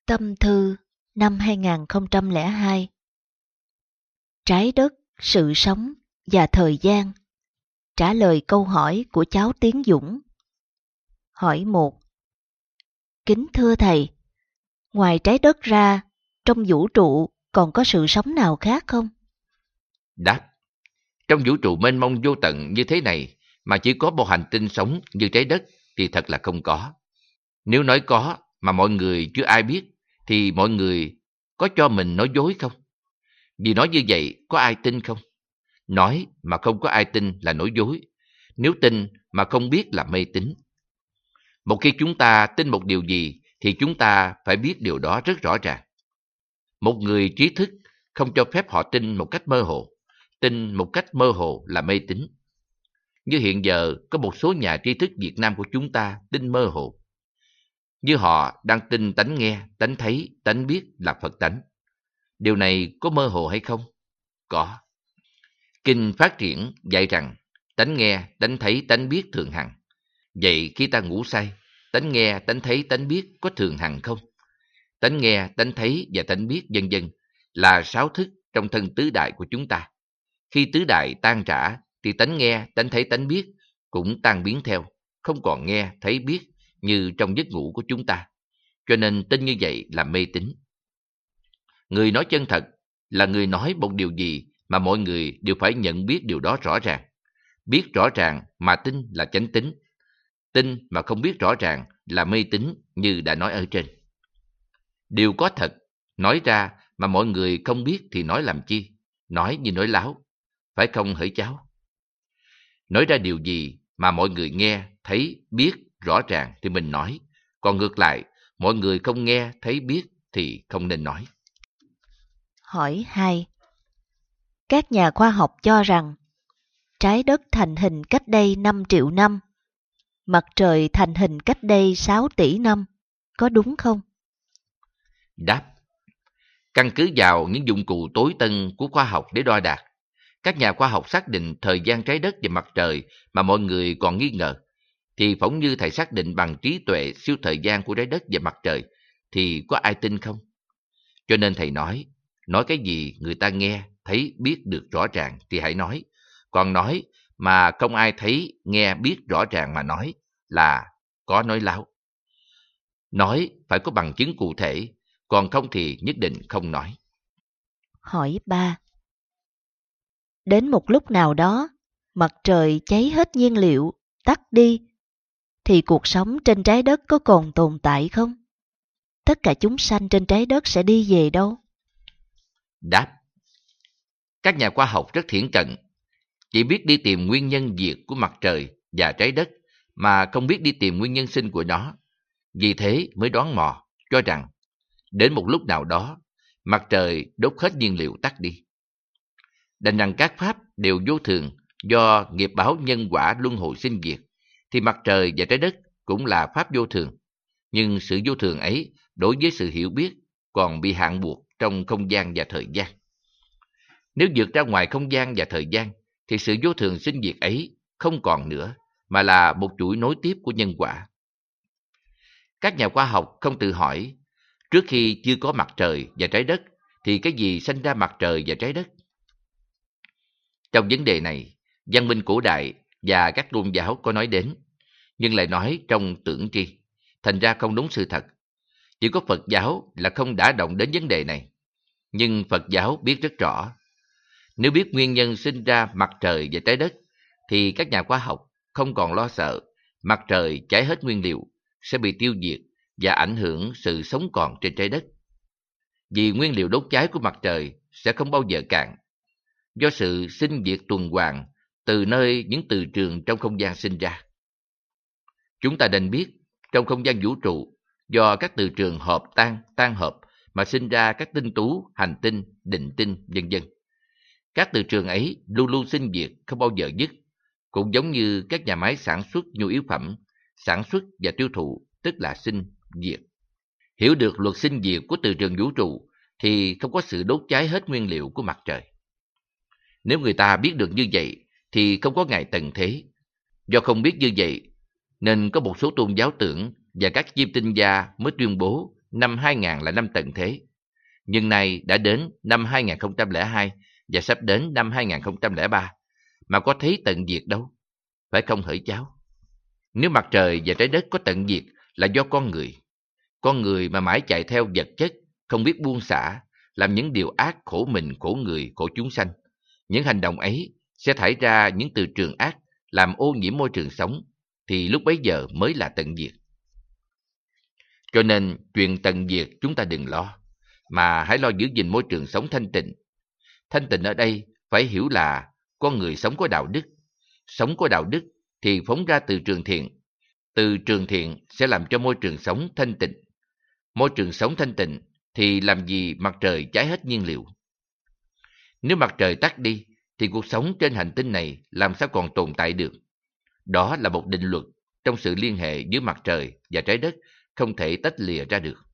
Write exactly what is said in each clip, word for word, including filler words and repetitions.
Tâm thư năm hai không không hai. Trái đất, sự sống và thời gian. Trả lời câu hỏi của cháu Tiến Dũng. Hỏi một. Kính thưa thầy, ngoài trái đất ra, trong vũ trụ còn có sự sống nào khác không? Đáp. Trong vũ trụ mênh mông vô tận như thế này mà chỉ có một hành tinh sống như trái đất thì thật là không có. Nếu nói có mà mọi người chưa ai biết thì mọi người có cho mình nói dối không? Vì nói như vậy có ai tin không? Nói mà không có ai tin là nói dối. Nếu tin mà không biết là mê tín. Một khi chúng ta tin một điều gì thì chúng ta phải biết điều đó rất rõ ràng. Một người trí thức không cho phép họ tin một cách mơ hồ. Tin một cách mơ hồ là mê tín. Như hiện giờ có một số nhà trí thức Việt Nam của chúng ta tin mơ hồ. Như họ đang tin tánh nghe, tánh thấy, tánh biết là Phật tánh. Điều này có mơ hồ hay không? Có. Kinh Phát Triển dạy rằng tánh nghe, tánh thấy, tánh biết thường hằng. Vậy khi ta ngủ say, tánh nghe, tánh thấy, tánh biết có thường hằng không? Tánh nghe, tánh thấy và tánh biết vân vân là sáu thức trong thân tứ đại của chúng ta. Khi tứ đại tan rã thì tánh nghe, tánh thấy, tánh biết cũng tan biến theo, không còn nghe, thấy, biết như trong giấc ngủ của chúng ta. Cho nên tin như vậy là mê tín. Người nói chân thật là người nói một điều gì mà mọi người đều phải nhận biết điều đó rõ ràng. Biết rõ ràng mà tin là chánh tín. Tin mà không biết rõ ràng là mê tín như đã nói ở trên. Điều có thật, nói ra mà mọi người không biết thì nói làm chi? Nói như nói láo, phải không hỡi cháu? Nói ra điều gì mà mọi người nghe, thấy, biết rõ ràng thì mình nói. Còn ngược lại, mọi người không nghe, thấy, biết thì không nên nói. Hỏi hai. Các nhà khoa học cho rằng trái đất thành hình cách đây năm triệu năm, mặt trời thành hình cách đây sáu tỷ năm, có đúng không? Đáp. Căn cứ vào những dụng cụ tối tân của khoa học để đo đạc, các nhà khoa học xác định thời gian trái đất và mặt trời mà mọi người còn nghi ngờ, thì phỏng như thầy xác định bằng trí tuệ siêu thời gian của trái đất và mặt trời, thì có ai tin không? Cho nên thầy nói, nói cái gì người ta nghe, thấy, biết được rõ ràng thì hãy nói. Còn nói mà không ai thấy, nghe, biết rõ ràng mà nói là có nói láo. Nói phải có bằng chứng cụ thể, còn không thì nhất định không nói. Hỏi ba. Đến một lúc nào đó, mặt trời cháy hết nhiên liệu, tắt đi, thì cuộc sống trên trái đất có còn tồn tại không? Tất cả chúng sanh trên trái đất sẽ đi về đâu? Đáp. Các nhà khoa học rất thiển cận, chỉ biết đi tìm nguyên nhân diệt của mặt trời và trái đất mà không biết đi tìm nguyên nhân sinh của nó. Vì thế mới đoán mò, cho rằng đến một lúc nào đó, mặt trời đốt hết nhiên liệu tắt đi. Đành rằng các pháp đều vô thường do nghiệp báo nhân quả luân hồi sinh diệt, thì mặt trời và trái đất cũng là pháp vô thường. Nhưng sự vô thường ấy đối với sự hiểu biết còn bị hạn buộc trong không gian và thời gian. Nếu vượt ra ngoài không gian và thời gian, thì sự vô thường sinh diệt ấy không còn nữa, mà là một chuỗi nối tiếp của nhân quả. Các nhà khoa học không tự hỏi, trước khi chưa có mặt trời và trái đất, thì cái gì sanh ra mặt trời và trái đất? Trong vấn đề này, văn minh cổ đại và các tôn giáo có nói đến, nhưng lại nói trong tưởng tri, thành ra không đúng sự thật. Chỉ có Phật giáo là không đả động đến vấn đề này. Nhưng Phật giáo biết rất rõ, nếu biết nguyên nhân sinh ra mặt trời và trái đất, thì các nhà khoa học không còn lo sợ mặt trời cháy hết nguyên liệu sẽ bị tiêu diệt và ảnh hưởng sự sống còn trên trái đất. Vì nguyên liệu đốt cháy của mặt trời sẽ không bao giờ cạn, do sự sinh diệt tuần hoàn từ nơi những từ trường trong không gian sinh ra. Chúng ta nên biết, trong không gian vũ trụ, do các từ trường hợp tan, tan hợp mà sinh ra các tinh tú, hành tinh, định tinh, vân vân. Các từ trường ấy luôn luôn sinh diệt, không bao giờ dứt, cũng giống như các nhà máy sản xuất nhu yếu phẩm, sản xuất và tiêu thụ, tức là sinh, diệt. Hiểu được luật sinh diệt của từ trường vũ trụ thì không có sự đốt cháy hết nguyên liệu của mặt trời. Nếu người ta biết được như vậy thì không có ngày tận thế. Do không biết như vậy nên có một số tôn giáo tưởng và các chiêm tinh gia mới tuyên bố năm hai nghìn là năm tận thế, nhưng nay đã đến năm hai nghìn không trăm lẻ hai và sắp đến năm hai nghìn không trăm lẻ ba, mà có thấy tận diệt đâu, phải không hỡi cháu? Nếu mặt trời và trái đất có tận diệt là do con người, con người mà mãi chạy theo vật chất, không biết buông xả, làm những điều ác khổ mình, khổ người, khổ chúng sanh. Những hành động ấy sẽ thải ra những từ trường ác, làm ô nhiễm môi trường sống, thì lúc bấy giờ mới là tận diệt. Cho nên chuyện tận diệt chúng ta đừng lo, mà hãy lo giữ gìn môi trường sống thanh tịnh. Thanh tịnh ở đây phải hiểu là con người sống có đạo đức. Sống có đạo đức thì phóng ra từ trường thiện. Từ trường thiện sẽ làm cho môi trường sống thanh tịnh. Môi trường sống thanh tịnh thì làm gì mặt trời cháy hết nhiên liệu. Nếu mặt trời tắt đi thì cuộc sống trên hành tinh này làm sao còn tồn tại được. Đó là một định luật trong sự liên hệ giữa mặt trời và trái đất, không thể tách lìa ra được.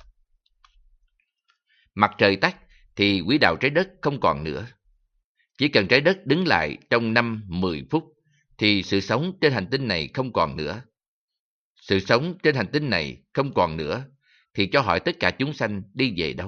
Mặt trời tắt thì quỹ đạo trái đất không còn nữa. Chỉ cần trái đất đứng lại trong năm mười phút thì sự sống trên hành tinh này không còn nữa. Sự sống trên hành tinh này không còn nữa thì cho hỏi tất cả chúng sanh đi về đâu?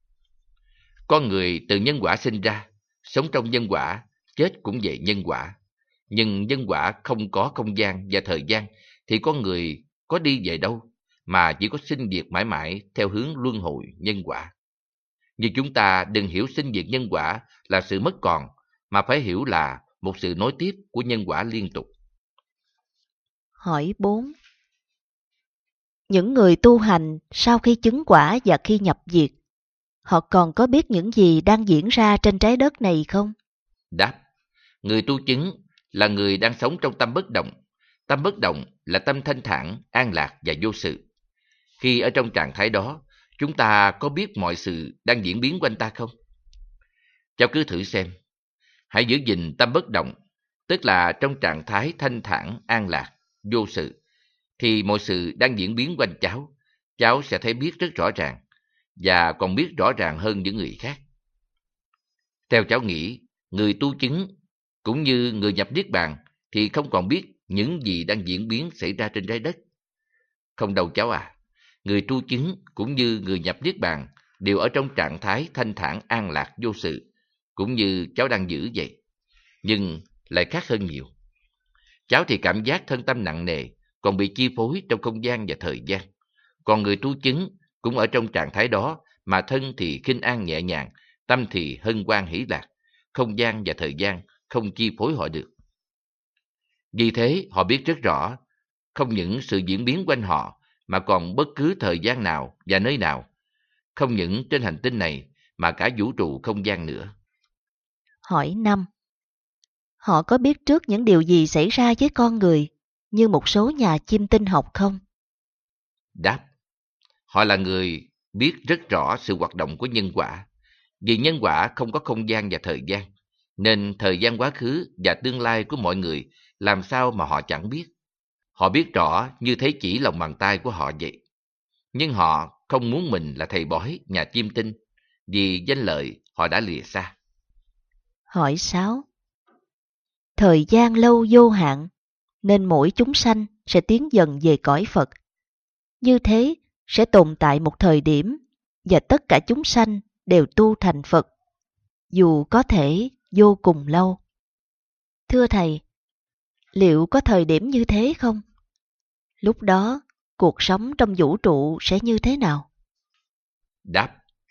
Con người từ nhân quả sinh ra, sống trong nhân quả, chết cũng về nhân quả. Nhưng nhân quả không có không gian và thời gian thì con người có đi về đâu, mà chỉ có sinh diệt mãi mãi theo hướng luân hồi nhân quả. Nhưng chúng ta đừng hiểu sinh diệt nhân quả là sự mất còn, mà phải hiểu là một sự nối tiếp của nhân quả liên tục. Hỏi bốn. Những người tu hành sau khi chứng quả và khi nhập diệt, họ còn có biết những gì đang diễn ra trên trái đất này không? Đáp. Người tu chứng là người đang sống trong tâm bất động. Tâm bất động là tâm thanh thản, an lạc và vô sự. Khi ở trong trạng thái đó, chúng ta có biết mọi sự đang diễn biến quanh ta không? Cháu cứ thử xem. Hãy giữ gìn tâm bất động, tức là trong trạng thái thanh thản, an lạc, vô sự, thì mọi sự đang diễn biến quanh cháu, cháu sẽ thấy biết rất rõ ràng, và còn biết rõ ràng hơn những người khác. Theo cháu nghĩ, người tu chứng cũng như người nhập niết bàn thì không còn biết những gì đang diễn biến xảy ra trên trái đất. Không đâu cháu à, người tu chứng cũng như người nhập niết bàn đều ở trong trạng thái thanh thản, an lạc, vô sự, cũng như cháu đang giữ vậy, nhưng lại khác hơn nhiều. Cháu thì cảm giác thân tâm nặng nề, còn bị chi phối trong không gian và thời gian. Còn người tu chứng cũng ở trong trạng thái đó, mà thân thì khinh an nhẹ nhàng, tâm thì hân hoan hỷ lạc, không gian và thời gian không chi phối họ được. Vì thế họ biết rất rõ, không những sự diễn biến quanh họ, mà còn bất cứ thời gian nào và nơi nào, không những trên hành tinh này mà cả vũ trụ không gian nữa. Hỏi năm. Họ có biết trước những điều gì xảy ra với con người, như một số nhà chiêm tinh học không? Đáp. Họ là người biết rất rõ sự hoạt động của nhân quả. Vì nhân quả không có không gian và thời gian, nên thời gian quá khứ và tương lai của mọi người làm sao mà họ chẳng biết. Họ biết rõ như thế chỉ lòng bàn tay của họ vậy. Nhưng họ không muốn mình là thầy bói, nhà chiêm tinh, vì danh lợi họ đã lìa xa. Hỏi sáu. Thời gian lâu vô hạn, nên mỗi chúng sanh sẽ tiến dần về cõi Phật. Như thế sẽ tồn tại một thời điểm, và tất cả chúng sanh đều tu thành Phật, dù có thể vô cùng lâu. Thưa Thầy, liệu có thời điểm như thế không? Lúc đó, cuộc sống trong vũ trụ sẽ như thế nào? Đáp.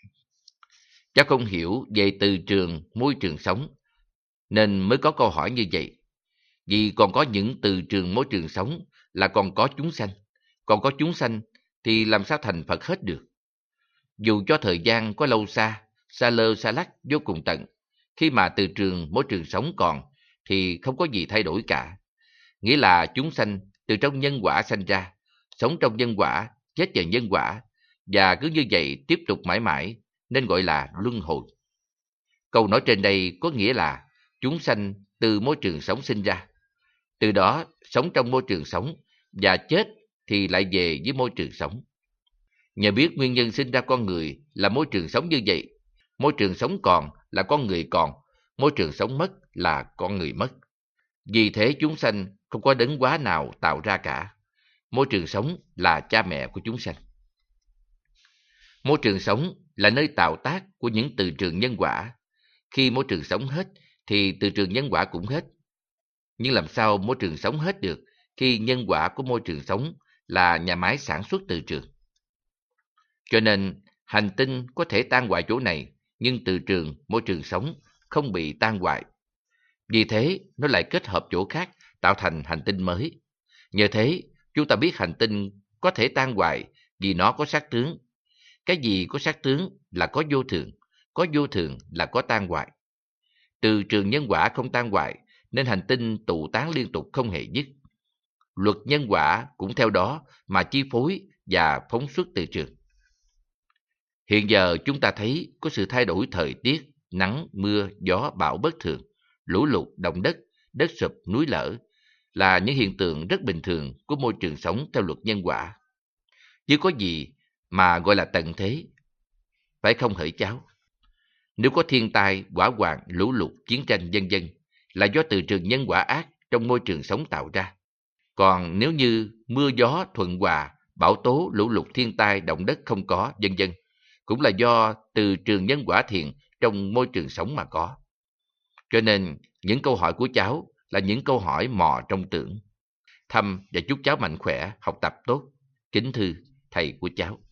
Cháu không hiểu về từ trường, môi trường sống, nên mới có câu hỏi như vậy. Vì còn có những từ trường môi trường sống là còn có chúng sanh. Còn có chúng sanh thì làm sao thành Phật hết được? Dù cho thời gian có lâu xa, xa lơ xa lắc vô cùng tận, khi mà từ trường môi trường sống còn thì không có gì thay đổi cả. Nghĩa là chúng sanh từ trong nhân quả sanh ra, sống trong nhân quả, chết vào nhân quả, và cứ như vậy tiếp tục mãi mãi, nên gọi là luân hồi. Câu nói trên đây có nghĩa là chúng sanh từ môi trường sống sinh ra, từ đó sống trong môi trường sống, và chết thì lại về với môi trường sống. Nhờ biết nguyên nhân sinh ra con người là môi trường sống như vậy, môi trường sống còn là con người còn, môi trường sống mất là con người mất. Vì thế chúng sanh không có đấng hóa nào tạo ra cả. Môi trường sống là cha mẹ của chúng sanh. Môi trường sống là nơi tạo tác của những từ trường nhân quả. Khi môi trường sống hết thì từ trường nhân quả cũng hết. Nhưng làm sao môi trường sống hết được khi nhân quả của môi trường sống là nhà máy sản xuất từ trường? Cho nên hành tinh có thể tan hoại chỗ này, nhưng từ trường môi trường sống không bị tan hoại. Vì thế nó lại kết hợp chỗ khác tạo thành hành tinh mới. Nhờ thế chúng ta biết hành tinh có thể tan hoại vì nó có sắc tướng. Cái gì có sắc tướng là có vô thường, có vô thường là có tan hoại. Từ trường nhân quả không tan hoại nên hành tinh tụ tán liên tục không hề dứt. Luật nhân quả cũng theo đó mà chi phối và phóng xuất từ trường. Hiện giờ chúng ta thấy có sự thay đổi thời tiết, nắng, mưa, gió, bão bất thường, lũ lụt, động đất, đất sụp, núi lở là những hiện tượng rất bình thường của môi trường sống theo luật nhân quả. Chứ có gì mà gọi là tận thế, phải không hỡi cháu? Nếu có thiên tai, hỏa hoạn, lũ lụt, chiến tranh vân vân là do từ trường nhân quả ác trong môi trường sống tạo ra. Còn nếu như mưa gió thuận hòa, bão tố, lũ lụt, thiên tai, động đất không có, vân vân cũng là do từ trường nhân quả thiện trong môi trường sống mà có. Cho nên những câu hỏi của cháu là những câu hỏi mò trong tưởng. Thăm và chúc cháu mạnh khỏe, học tập tốt. Kính thưa thầy của cháu.